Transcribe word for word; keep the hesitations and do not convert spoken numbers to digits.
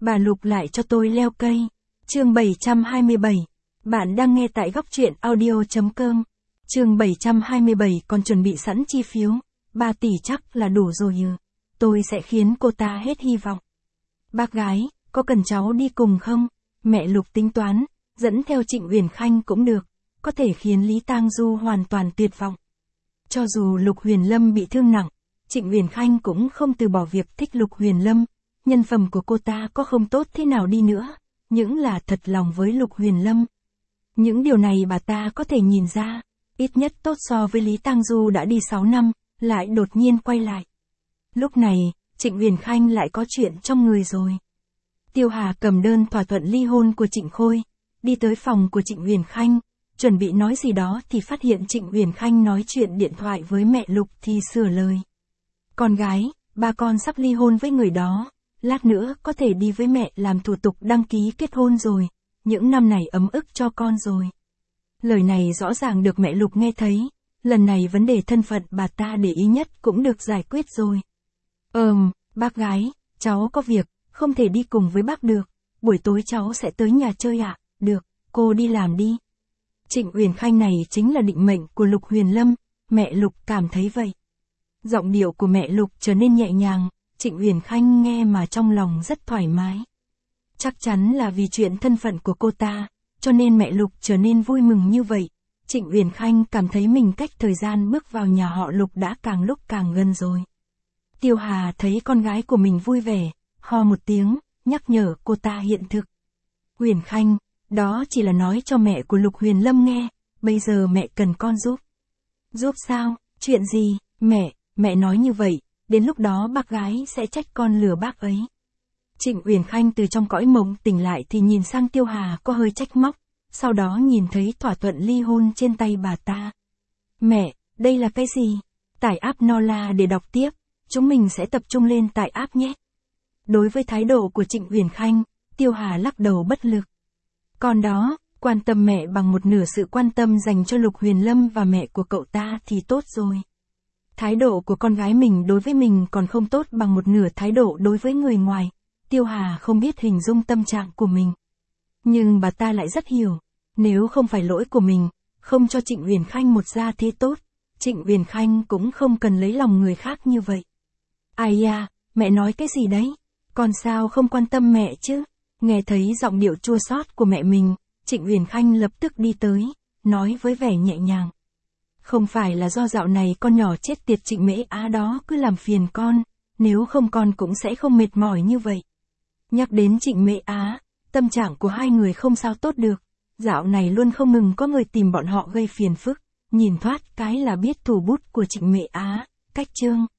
bà Lục lại cho tôi leo cây. Chương bảy trăm hai mươi bảy. Bạn đang nghe tại góc truyện audio chấm com. Chương bảy trăm hai mươi bảy còn chuẩn bị sẵn chi phiếu. ba tỷ chắc là đủ rồi ư. Tôi sẽ khiến cô ta hết hy vọng. Bác gái, có cần cháu đi cùng không? Mẹ Lục tính toán, dẫn theo Trịnh Uyển Khanh cũng được, có thể khiến Lý Tang Du hoàn toàn tuyệt vọng. Cho dù Lục Huyền Lâm bị thương nặng, Trịnh Uyển Khanh cũng không từ bỏ việc thích Lục Huyền Lâm, nhân phẩm của cô ta có không tốt thế nào đi nữa, những là thật lòng với Lục Huyền Lâm. Những điều này bà ta có thể nhìn ra, ít nhất tốt so với Lý Tang Du đã đi sáu năm, lại đột nhiên quay lại. Lúc này, Trịnh Uyển Khanh lại có chuyện trong người rồi. Tiêu Hà cầm đơn thỏa thuận ly hôn của Trịnh Khôi, đi tới phòng của Trịnh Uyển Khanh, chuẩn bị nói gì đó thì phát hiện Trịnh Uyển Khanh nói chuyện điện thoại với mẹ Lục thì sửa lời. Con gái, ba con sắp ly hôn với người đó, lát nữa có thể đi với mẹ làm thủ tục đăng ký kết hôn rồi, những năm này ấm ức cho con rồi. Lời này rõ ràng được mẹ Lục nghe thấy, lần này vấn đề thân phận bà ta để ý nhất cũng được giải quyết rồi. Ừm, bác gái, cháu có việc, không thể đi cùng với bác được, buổi tối cháu sẽ tới nhà chơi ạ, à? Được, cô đi làm đi. Trịnh Uyển Khanh này chính là định mệnh của Lục Huyền Lâm, mẹ Lục cảm thấy vậy. Giọng điệu của mẹ Lục trở nên nhẹ nhàng, Trịnh Uyển Khanh nghe mà trong lòng rất thoải mái. Chắc chắn là vì chuyện thân phận của cô ta, cho nên mẹ Lục trở nên vui mừng như vậy. Trịnh Uyển Khanh cảm thấy mình cách thời gian bước vào nhà họ Lục đã càng lúc càng gần rồi. Tiêu Hà thấy con gái của mình vui vẻ, ho một tiếng, nhắc nhở cô ta hiện thực. Uyển Khanh, đó chỉ là nói cho mẹ của Lục Huyền Lâm nghe, bây giờ mẹ cần con giúp. Giúp sao, chuyện gì, mẹ, mẹ nói như vậy, đến lúc đó bác gái sẽ trách con lừa bác ấy. Trịnh Uyển Khanh từ trong cõi mộng tỉnh lại thì nhìn sang Tiêu Hà có hơi trách móc, sau đó nhìn thấy thỏa thuận ly hôn trên tay bà ta. Mẹ, đây là cái gì? Tải app Nola để đọc tiếp, chúng mình sẽ tập trung lên tải app nhé. Đối với thái độ của Trịnh Uyển Khanh, Tiêu Hà lắc đầu bất lực. Còn đó, quan tâm mẹ bằng một nửa sự quan tâm dành cho Lục Huyền Lâm và mẹ của cậu ta thì tốt rồi. Thái độ của con gái mình đối với mình còn không tốt bằng một nửa thái độ đối với người ngoài. Tiêu Hà không biết hình dung tâm trạng của mình. Nhưng bà ta lại rất hiểu, nếu không phải lỗi của mình, không cho Trịnh Uyển Khanh một gia thế tốt, Trịnh Uyển Khanh cũng không cần lấy lòng người khác như vậy. Ai da, mẹ nói cái gì đấy? Con sao không quan tâm mẹ chứ? Nghe thấy giọng điệu chua xót của mẹ mình, Trịnh Uyển Khanh lập tức đi tới, nói với vẻ nhẹ nhàng. Không phải là do dạo này con nhỏ chết tiệt Trịnh Mễ Á đó cứ làm phiền con, nếu không con cũng sẽ không mệt mỏi như vậy. Nhắc đến Trịnh Mễ Á, tâm trạng của hai người không sao tốt được, dạo này luôn không ngừng có người tìm bọn họ gây phiền phức, nhìn thoát cái là biết thủ bút của Trịnh Mễ Á, cách chương.